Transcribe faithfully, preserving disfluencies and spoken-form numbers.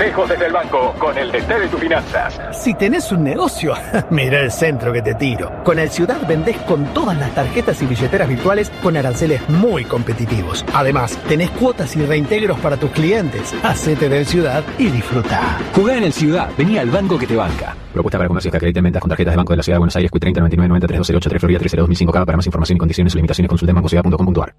Consejos desde el banco, con el D T de tus finanzas. Si tenés un negocio, mira el centro que te tiro. Con el Ciudad vendés con todas las tarjetas y billeteras virtuales con aranceles muy competitivos. Además, tenés cuotas y reintegros para tus clientes. Hacete del Ciudad y disfruta. Jugá en el Ciudad, vení al banco que te banca. Propuesta para comercios que acrediten ventas con tarjetas de Banco de la Ciudad de Buenos Aires, Q treinta noventa y nueve noventa y tres dos cero ocho tres Florida tres cero dos mil cinco K. Para más información y condiciones o limitaciones consulta en bancociudad punto com punto ar.